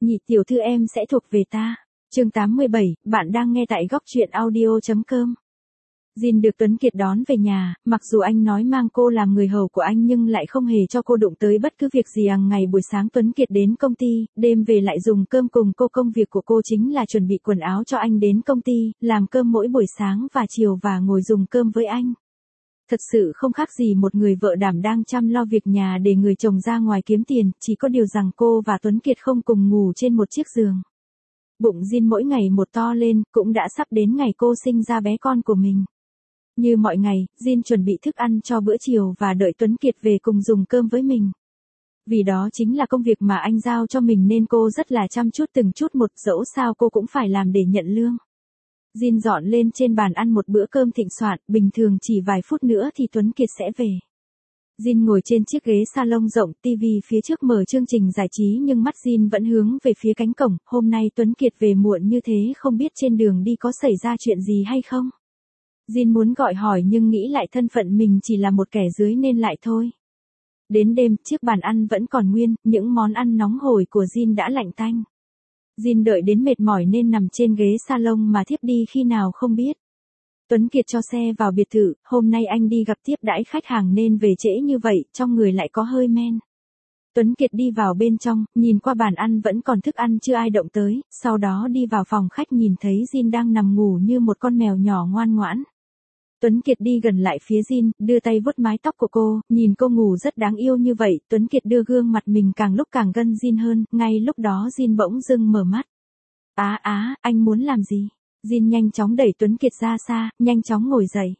nhị tiểu thư em sẽ thuộc về ta. Chương 87, bạn đang nghe tại góc truyện audio.com. Jin được Tuấn Kiệt đón về nhà, mặc dù anh nói mang cô làm người hầu của anh nhưng lại không hề cho cô đụng tới bất cứ việc gì. Hàng ngày buổi sáng Tuấn Kiệt đến công ty, đêm về lại dùng cơm cùng cô. Công việc của cô chính là chuẩn bị quần áo cho anh đến công ty, làm cơm mỗi buổi sáng và chiều và ngồi dùng cơm với anh. Thật sự không khác gì một người vợ đảm đang chăm lo việc nhà để người chồng ra ngoài kiếm tiền, chỉ có điều rằng cô và Tuấn Kiệt không cùng ngủ trên một chiếc giường. Bụng Jin mỗi ngày một to lên, cũng đã sắp đến ngày cô sinh ra bé con của mình. Như mọi ngày, Jin chuẩn bị thức ăn cho bữa chiều và đợi Tuấn Kiệt về cùng dùng cơm với mình. Vì đó chính là công việc mà anh giao cho mình nên cô rất là chăm chút từng chút một, dẫu sao cô cũng phải làm để nhận lương. Jin dọn lên trên bàn ăn một bữa cơm thịnh soạn, bình thường chỉ vài phút nữa thì Tuấn Kiệt sẽ về. Jin ngồi trên chiếc ghế salon rộng, TV phía trước mở chương trình giải trí nhưng mắt Jin vẫn hướng về phía cánh cổng. Hôm nay Tuấn Kiệt về muộn như thế, không biết trên đường đi có xảy ra chuyện gì hay không. Jin muốn gọi hỏi nhưng nghĩ lại thân phận mình chỉ là một kẻ dưới nên lại thôi. Đến đêm, chiếc bàn ăn vẫn còn nguyên, những món ăn nóng hổi của Jin đã lạnh tanh. Jin đợi đến mệt mỏi nên nằm trên ghế salon mà thiếp đi khi nào không biết. Tuấn Kiệt cho xe vào biệt thự, hôm nay anh đi gặp tiếp đãi khách hàng nên về trễ như vậy, trong người lại có hơi men. Tuấn Kiệt đi vào bên trong, nhìn qua bàn ăn vẫn còn thức ăn chưa ai động tới, sau đó đi vào phòng khách nhìn thấy Jin đang nằm ngủ như một con mèo nhỏ ngoan ngoãn. Tuấn Kiệt đi gần lại phía Jin, đưa tay vuốt mái tóc của cô, nhìn cô ngủ rất đáng yêu như vậy, Tuấn Kiệt đưa gương mặt mình càng lúc càng gần Jin hơn, ngay lúc đó Jin bỗng dưng mở mắt. Anh muốn làm gì? Jin nhanh chóng đẩy Tuấn Kiệt ra xa, nhanh chóng ngồi dậy.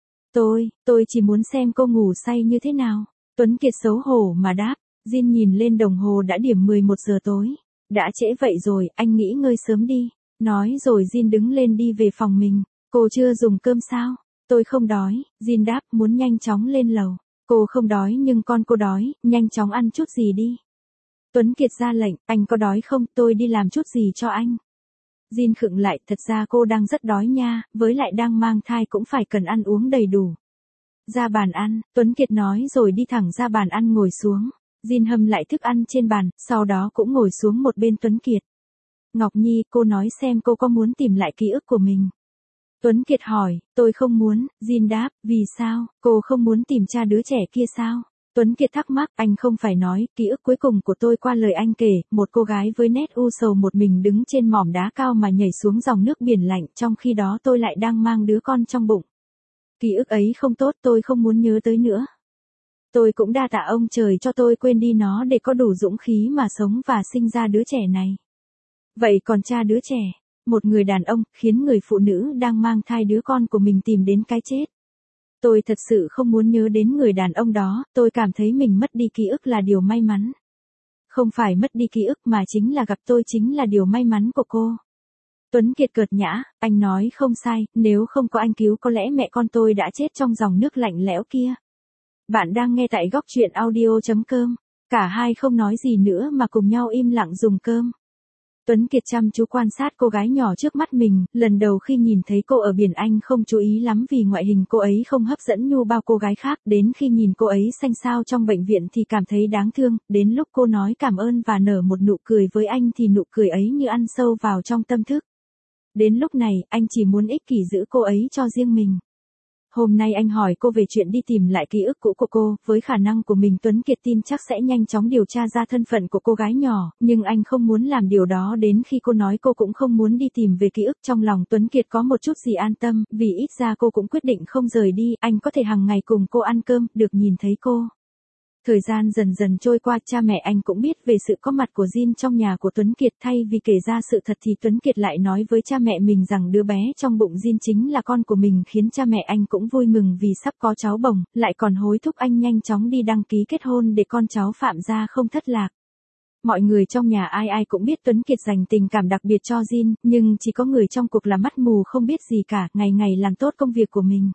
Tôi chỉ muốn xem cô ngủ say như thế nào. Tuấn Kiệt xấu hổ mà đáp. Jin nhìn lên đồng hồ đã điểm 11 giờ tối. Đã trễ vậy rồi, anh nghỉ ngơi sớm đi. Nói rồi Jin đứng lên đi về phòng mình. Cô chưa dùng cơm sao? Tôi không đói. Jin đáp, muốn nhanh chóng lên lầu. Cô không đói nhưng con cô đói, nhanh chóng ăn chút gì đi. Tuấn Kiệt ra lệnh, anh có đói không, tôi đi làm chút gì cho anh. Jin khựng lại, thật ra cô đang rất đói nha, với lại đang mang thai cũng phải cần ăn uống đầy đủ. Ra bàn ăn, Tuấn Kiệt nói rồi đi thẳng ra bàn ăn ngồi xuống. Jin hâm lại thức ăn trên bàn, sau đó cũng ngồi xuống một bên Tuấn Kiệt. Ngọc Nhi, cô nói xem cô có muốn tìm lại ký ức của mình. Tuấn Kiệt hỏi, tôi không muốn, Jin đáp, vì sao, cô không muốn tìm cha đứa trẻ kia sao? Tuấn Kiệt thắc mắc, anh không phải nói, ký ức cuối cùng của tôi qua lời anh kể, một cô gái với nét u sầu một mình đứng trên mỏm đá cao mà nhảy xuống dòng nước biển lạnh, trong khi đó tôi lại đang mang đứa con trong bụng. Ký ức ấy không tốt, tôi không muốn nhớ tới nữa. Tôi cũng đa tạ ông trời cho tôi quên đi nó để có đủ dũng khí mà sống và sinh ra đứa trẻ này. Vậy còn cha đứa trẻ, một người đàn ông, khiến người phụ nữ đang mang thai đứa con của mình tìm đến cái chết. Tôi thật sự không muốn nhớ đến người đàn ông đó, tôi cảm thấy mình mất đi ký ức là điều may mắn. Không phải mất đi ký ức mà chính là gặp tôi chính là điều may mắn của cô. Tuấn Kiệt cợt nhã, anh nói không sai, nếu không có anh cứu có lẽ mẹ con tôi đã chết trong dòng nước lạnh lẽo kia. Bạn đang nghe tại góc truyện audio.com. Cả hai không nói gì nữa mà cùng nhau im lặng dùng cơm. Tuấn Kiệt chăm chú quan sát cô gái nhỏ trước mắt mình, lần đầu khi nhìn thấy cô ở biển anh không chú ý lắm vì ngoại hình cô ấy không hấp dẫn như bao cô gái khác, đến khi nhìn cô ấy xanh xao trong bệnh viện thì cảm thấy đáng thương, đến lúc cô nói cảm ơn và nở một nụ cười với anh thì nụ cười ấy như ăn sâu vào trong tâm thức. Đến lúc này, anh chỉ muốn ích kỷ giữ cô ấy cho riêng mình. Hôm nay anh hỏi cô về chuyện đi tìm lại ký ức cũ của cô, với khả năng của mình Tuấn Kiệt tin chắc sẽ nhanh chóng điều tra ra thân phận của cô gái nhỏ, nhưng anh không muốn làm điều đó đến khi cô nói cô cũng không muốn đi tìm về ký ức. Trong lòng Tuấn Kiệt có một chút gì an tâm, vì ít ra cô cũng quyết định không rời đi, anh có thể hàng ngày cùng cô ăn cơm, được nhìn thấy cô. Thời gian dần dần trôi qua, cha mẹ anh cũng biết về sự có mặt của Jin trong nhà của Tuấn Kiệt. Thay vì kể ra sự thật thì Tuấn Kiệt lại nói với cha mẹ mình rằng đứa bé trong bụng Jin chính là con của mình, khiến cha mẹ anh cũng vui mừng vì sắp có cháu bồng, lại còn hối thúc anh nhanh chóng đi đăng ký kết hôn để con cháu Phạm gia không thất lạc. Mọi người trong nhà ai ai cũng biết Tuấn Kiệt dành tình cảm đặc biệt cho Jin, nhưng chỉ có người trong cuộc là mắt mù không biết gì cả, ngày ngày làm tốt công việc của mình.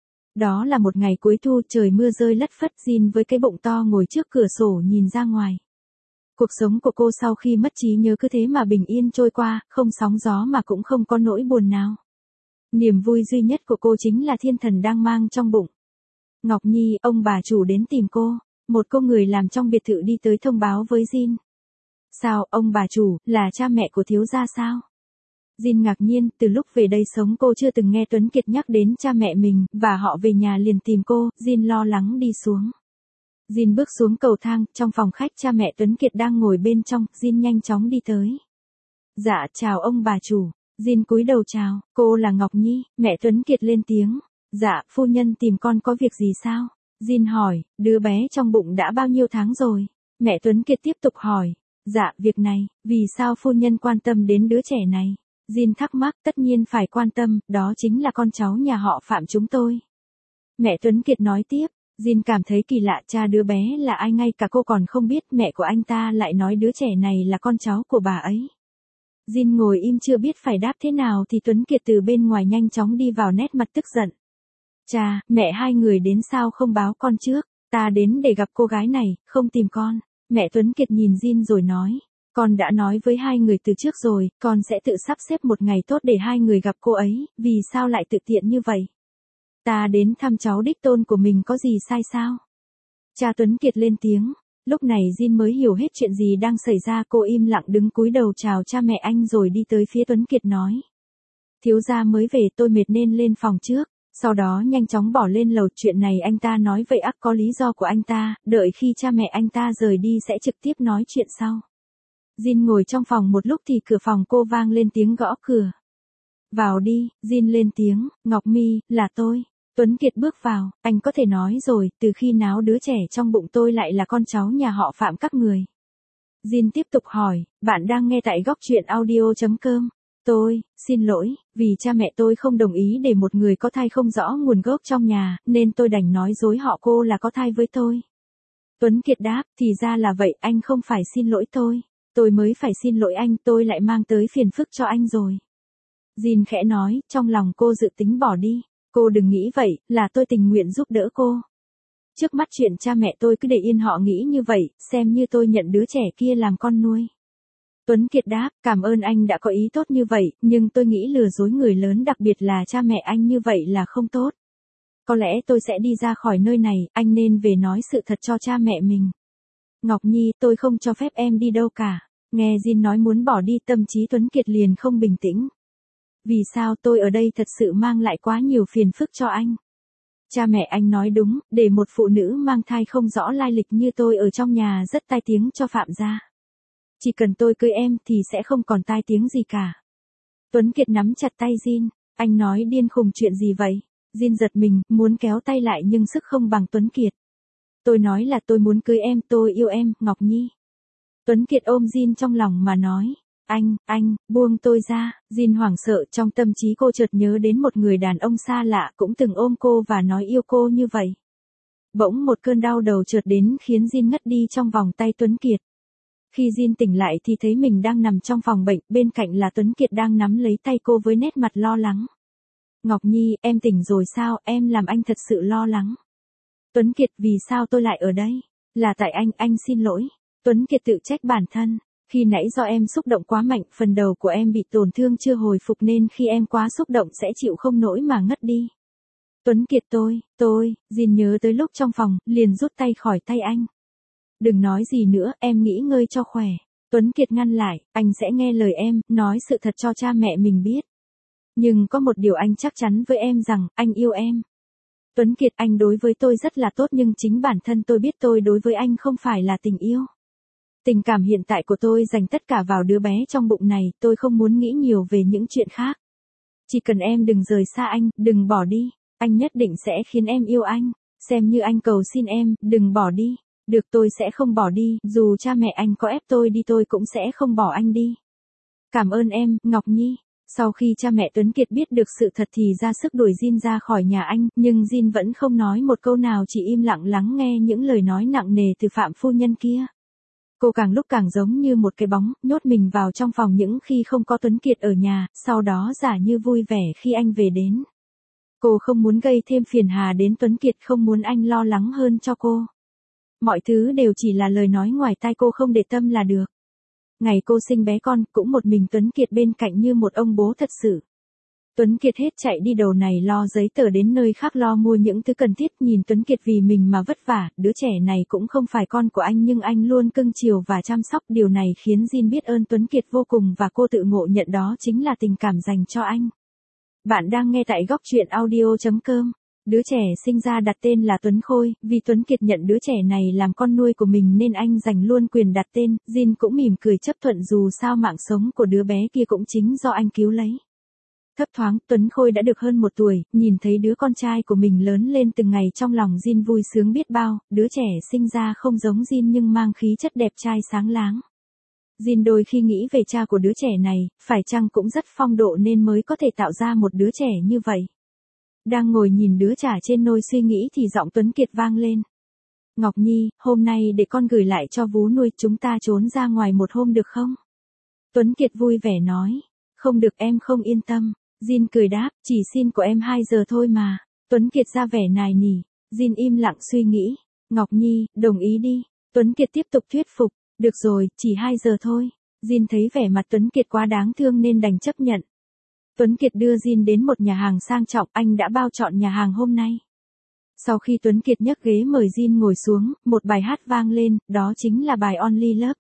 Đó là một ngày cuối thu, trời mưa rơi lất phất, Jin với cái bụng to ngồi trước cửa sổ nhìn ra ngoài. Cuộc sống của cô sau khi mất trí nhớ cứ thế mà bình yên trôi qua, không sóng gió mà cũng không có nỗi buồn nào. Niềm vui duy nhất của cô chính là thiên thần đang mang trong bụng. Ngọc Nhi, ông bà chủ đến tìm cô. Một cô người làm trong biệt thự đi tới thông báo với Jin. Sao, ông bà chủ, là cha mẹ của thiếu gia sao? Jin ngạc nhiên, từ lúc về đây sống cô chưa từng nghe Tuấn Kiệt nhắc đến cha mẹ mình, và họ về nhà liền tìm cô, Jin lo lắng đi xuống. Jin bước xuống cầu thang, trong phòng khách cha mẹ Tuấn Kiệt đang ngồi bên trong, Jin nhanh chóng đi tới. Dạ, chào ông bà chủ. Jin cúi đầu chào, cô là Ngọc Nhi, mẹ Tuấn Kiệt lên tiếng. Dạ, phu nhân tìm con có việc gì sao? Jin hỏi, đứa bé trong bụng đã bao nhiêu tháng rồi? Mẹ Tuấn Kiệt tiếp tục hỏi. Dạ, việc này, vì sao phu nhân quan tâm đến đứa trẻ này? Jin thắc mắc, tất nhiên phải quan tâm, đó chính là con cháu nhà họ Phạm chúng tôi. Mẹ Tuấn Kiệt nói tiếp, Jin cảm thấy kỳ lạ, cha đứa bé là ai ngay cả cô còn không biết, mẹ của anh ta lại nói đứa trẻ này là con cháu của bà ấy. Jin ngồi im chưa biết phải đáp thế nào thì Tuấn Kiệt từ bên ngoài nhanh chóng đi vào, nét mặt tức giận. Cha, mẹ hai người đến sao không báo con trước, ta đến để gặp cô gái này, không tìm con. Mẹ Tuấn Kiệt nhìn Jin rồi nói, con đã nói với hai người từ trước rồi, con sẽ tự sắp xếp một ngày tốt để hai người gặp cô ấy, vì sao lại tự tiện như vậy? Ta đến thăm cháu đích tôn của mình có gì sai sao? Cha Tuấn Kiệt lên tiếng. Lúc này Jin mới hiểu hết chuyện gì đang xảy ra, cô im lặng đứng cúi đầu chào cha mẹ anh rồi đi tới phía Tuấn Kiệt nói. Thiếu gia mới về, tôi mệt nên lên phòng trước, sau đó nhanh chóng bỏ lên lầu. Chuyện này anh ta nói vậy ắt có lý do của anh ta, đợi khi cha mẹ anh ta rời đi sẽ trực tiếp nói chuyện sau. Jin ngồi trong phòng một lúc thì cửa phòng cô vang lên tiếng gõ cửa. Vào đi, Jin lên tiếng, Ngọc Mi, là tôi. Tuấn Kiệt bước vào, anh có thể nói rồi, từ khi nào đứa trẻ trong bụng tôi lại là con cháu nhà họ Phạm các người? Jin tiếp tục hỏi, bạn đang nghe tại góc truyện audio.com. Tôi, xin lỗi, vì cha mẹ tôi không đồng ý để một người có thai không rõ nguồn gốc trong nhà, nên tôi đành nói dối họ cô là có thai với tôi. Tuấn Kiệt đáp, thì ra là vậy, anh không phải xin lỗi tôi mới phải xin lỗi anh, tôi lại mang tới phiền phức cho anh rồi. Jin khẽ nói, trong lòng cô dự tính bỏ đi. Cô đừng nghĩ vậy, là tôi tình nguyện giúp đỡ cô. Trước mắt chuyện cha mẹ tôi cứ để yên họ nghĩ như vậy, xem như tôi nhận đứa trẻ kia làm con nuôi. Tuấn Kiệt đáp, cảm ơn anh đã có ý tốt như vậy, nhưng tôi nghĩ lừa dối người lớn, đặc biệt là cha mẹ anh như vậy là không tốt. Có lẽ tôi sẽ đi ra khỏi nơi này, anh nên về nói sự thật cho cha mẹ mình. Ngọc Nhi, tôi không cho phép em đi đâu cả. Nghe Jin nói muốn bỏ đi, tâm trí Tuấn Kiệt liền không bình tĩnh. Vì sao tôi ở đây thật sự mang lại quá nhiều phiền phức cho anh? Cha mẹ anh nói đúng, để một phụ nữ mang thai không rõ lai lịch như tôi ở trong nhà rất tai tiếng cho Phạm gia. Chỉ cần tôi cưới em thì sẽ không còn tai tiếng gì cả. Tuấn Kiệt nắm chặt tay Jin, anh nói điên khùng chuyện gì vậy? Jin giật mình, muốn kéo tay lại nhưng sức không bằng Tuấn Kiệt. Tôi nói là tôi muốn cưới em, tôi yêu em, Ngọc Nhi. Tuấn Kiệt ôm Jin trong lòng mà nói. Anh, buông tôi ra. Jin hoảng sợ, trong tâm trí cô chợt nhớ đến một người đàn ông xa lạ cũng từng ôm cô và nói yêu cô như vậy. Bỗng một cơn đau đầu chợt đến khiến Jin ngất đi trong vòng tay Tuấn Kiệt. Khi Jin tỉnh lại thì thấy mình đang nằm trong phòng bệnh, bên cạnh là Tuấn Kiệt đang nắm lấy tay cô với nét mặt lo lắng. Ngọc Nhi, em tỉnh rồi sao, em làm anh thật sự lo lắng. Tuấn Kiệt, vì sao tôi lại ở đây? Là tại anh xin lỗi. Tuấn Kiệt tự trách bản thân. Khi nãy do em xúc động quá mạnh, phần đầu của em bị tổn thương chưa hồi phục nên khi em quá xúc động sẽ chịu không nổi mà ngất đi. Tuấn Kiệt Jin nhớ tới lúc trong phòng, liền rút tay khỏi tay anh. Đừng nói gì nữa, em nghỉ ngơi cho khỏe. Tuấn Kiệt ngăn lại, anh sẽ nghe lời em, nói sự thật cho cha mẹ mình biết. Nhưng có một điều anh chắc chắn với em rằng, anh yêu em. Tuấn Kiệt, anh đối với tôi rất là tốt nhưng chính bản thân tôi biết tôi đối với anh không phải là tình yêu. Tình cảm hiện tại của tôi dành tất cả vào đứa bé trong bụng này, tôi không muốn nghĩ nhiều về những chuyện khác. Chỉ cần em đừng rời xa anh, đừng bỏ đi, anh nhất định sẽ khiến em yêu anh, xem như anh cầu xin em, đừng bỏ đi. Được, tôi sẽ không bỏ đi, dù cha mẹ anh có ép tôi đi tôi cũng sẽ không bỏ anh đi. Cảm ơn em, Ngọc Nhi. Sau khi cha mẹ Tuấn Kiệt biết được sự thật thì ra sức đuổi Jin ra khỏi nhà anh, nhưng Jin vẫn không nói một câu nào, chỉ im lặng lắng nghe những lời nói nặng nề từ Phạm phu nhân kia. Cô càng lúc càng giống như một cái bóng, nhốt mình vào trong phòng những khi không có Tuấn Kiệt ở nhà, sau đó giả như vui vẻ khi anh về đến. Cô không muốn gây thêm phiền hà đến Tuấn Kiệt, không muốn anh lo lắng hơn cho cô. Mọi thứ đều chỉ là lời nói ngoài tai, cô không để tâm là được. Ngày cô sinh bé con, cũng một mình Tuấn Kiệt bên cạnh như một ông bố thật sự. Tuấn Kiệt hết chạy đi đầu này lo giấy tờ đến nơi khác lo mua những thứ cần thiết, nhìn Tuấn Kiệt vì mình mà vất vả, đứa trẻ này cũng không phải con của anh nhưng anh luôn cưng chiều và chăm sóc, điều này khiến Jin biết ơn Tuấn Kiệt vô cùng và cô tự ngộ nhận đó chính là tình cảm dành cho anh. Bạn đang nghe tại góc truyện audio.com. Đứa trẻ sinh ra đặt tên là Tuấn Khôi, vì Tuấn Kiệt nhận đứa trẻ này làm con nuôi của mình nên anh giành luôn quyền đặt tên, Jin cũng mỉm cười chấp thuận dù sao mạng sống của đứa bé kia cũng chính do anh cứu lấy. Thấp thoáng, Tuấn Khôi đã được hơn 1 tuổi, nhìn thấy đứa con trai của mình lớn lên từng ngày trong lòng Jin vui sướng biết bao, đứa trẻ sinh ra không giống Jin nhưng mang khí chất đẹp trai sáng láng. Jin đôi khi nghĩ về cha của đứa trẻ này, phải chăng cũng rất phong độ nên mới có thể tạo ra một đứa trẻ như vậy. Đang ngồi nhìn đứa trẻ trên nôi suy nghĩ thì giọng Tuấn Kiệt vang lên. Ngọc Nhi, hôm nay để con gửi lại cho vú nuôi, chúng ta trốn ra ngoài một hôm được không? Tuấn Kiệt vui vẻ nói. Không được, em không yên tâm. Jin cười đáp, chỉ xin của em 2 giờ thôi mà. Tuấn Kiệt ra vẻ nài nỉ. Jin im lặng suy nghĩ. Ngọc Nhi, đồng ý đi. Tuấn Kiệt tiếp tục thuyết phục. Được rồi, chỉ 2 giờ thôi. Jin thấy vẻ mặt Tuấn Kiệt quá đáng thương nên đành chấp nhận. Tuấn Kiệt đưa Jin đến một nhà hàng sang trọng, anh đã bao trọn nhà hàng hôm nay. Sau khi Tuấn Kiệt nhấc ghế mời Jin ngồi xuống, một bài hát vang lên, đó chính là bài Only Love.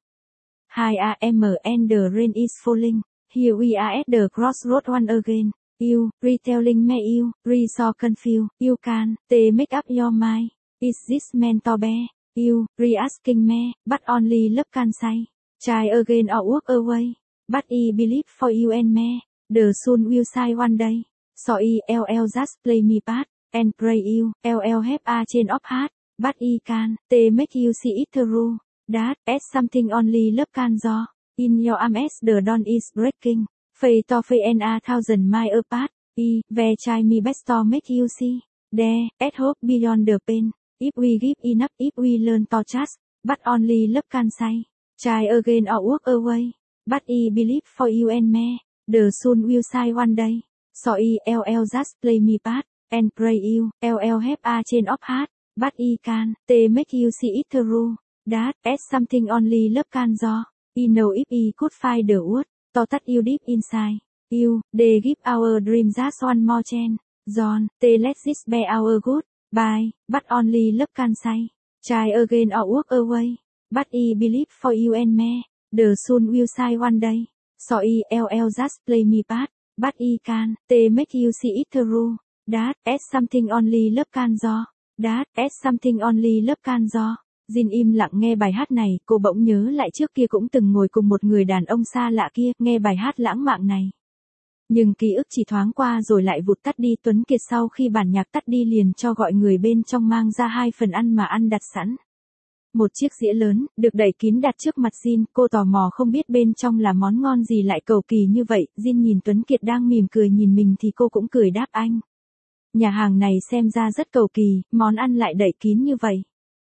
Hi am and the rain is falling. Here we are at the crossroad one again. You, retelling me you, so confused. You can, they make up your mind. Is this meant to be? You, asking me, but only love can say. Try again or walk away. But I believe for you and me. The sun will shine one day. So I just play me part, and pray you, have a change of heart. But I can, they make you see it through. That, as something only love can do. In your arms the dawn is breaking. Fade to fade and 1,000 miles apart. Where try me best to make you see. There, at hope beyond the pain. If we give enough, if we learn to trust. But only love can say. Try again or walk away. But I believe for you and me. The sun will shine one day. So I just play me part. And pray you, have a change of heart. But I can, they make you see it through. That, as something only love can do. I know if I could find the wood, to touch you deep inside. You, they give our dream just one more chance. John, they let this be our good. Bye, but only love can say. Try again or walk away. But I believe for you and me. The sun will shine one day. So I just play me part. But I can, they make you see it through. That, as something only love can do. That, as something only love can do. Jin im lặng nghe bài hát này, cô bỗng nhớ lại trước kia cũng từng ngồi cùng một người đàn ông xa lạ kia, nghe bài hát lãng mạn này. Nhưng ký ức chỉ thoáng qua rồi lại vụt tắt đi. Tuấn Kiệt sau khi bản nhạc tắt đi liền cho gọi người bên trong mang ra 2 phần ăn mà ăn đặt sẵn. Một chiếc dĩa lớn, được đậy kín đặt trước mặt Jin, cô tò mò không biết bên trong là món ngon gì lại cầu kỳ như vậy. Jin nhìn Tuấn Kiệt đang mỉm cười nhìn mình thì cô cũng cười đáp anh. Nhà hàng này xem ra rất cầu kỳ, món ăn lại đậy kín như vậy.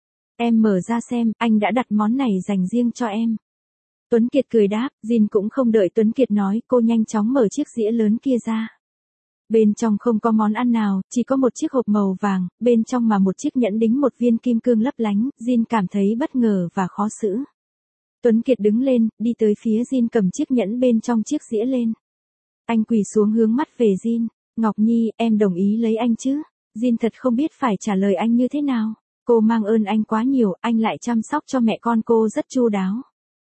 Em mở ra xem, anh đã đặt món này dành riêng cho em. Tuấn Kiệt cười đáp, Jin cũng không đợi Tuấn Kiệt nói, cô nhanh chóng mở chiếc dĩa lớn kia ra. Bên trong không có món ăn nào, chỉ có một chiếc hộp màu vàng, bên trong mà một chiếc nhẫn đính một viên kim cương lấp lánh, Jin cảm thấy bất ngờ và khó xử. Tuấn Kiệt đứng lên, đi tới phía Jin cầm chiếc nhẫn bên trong chiếc dĩa lên. Anh quỳ xuống hướng mắt về Jin, Ngọc Nhi, em đồng ý lấy anh chứ? Jin thật không biết phải trả lời anh như thế nào. Cô mang ơn anh quá nhiều, anh lại chăm sóc cho mẹ con cô rất chu đáo.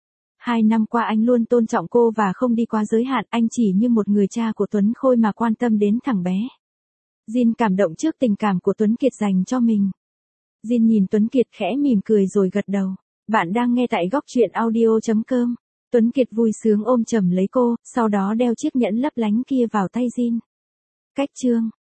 2 năm qua anh luôn tôn trọng cô và không đi quá giới hạn, anh chỉ như một người cha của Tuấn Khôi mà quan tâm đến thằng bé. Jin cảm động trước tình cảm của Tuấn Kiệt dành cho mình. Jin nhìn Tuấn Kiệt khẽ mỉm cười rồi gật đầu. Bạn đang nghe tại góc truyện audio.com. Tuấn Kiệt vui sướng ôm chầm lấy cô, sau đó đeo chiếc nhẫn lấp lánh kia vào tay Jin. Cách chương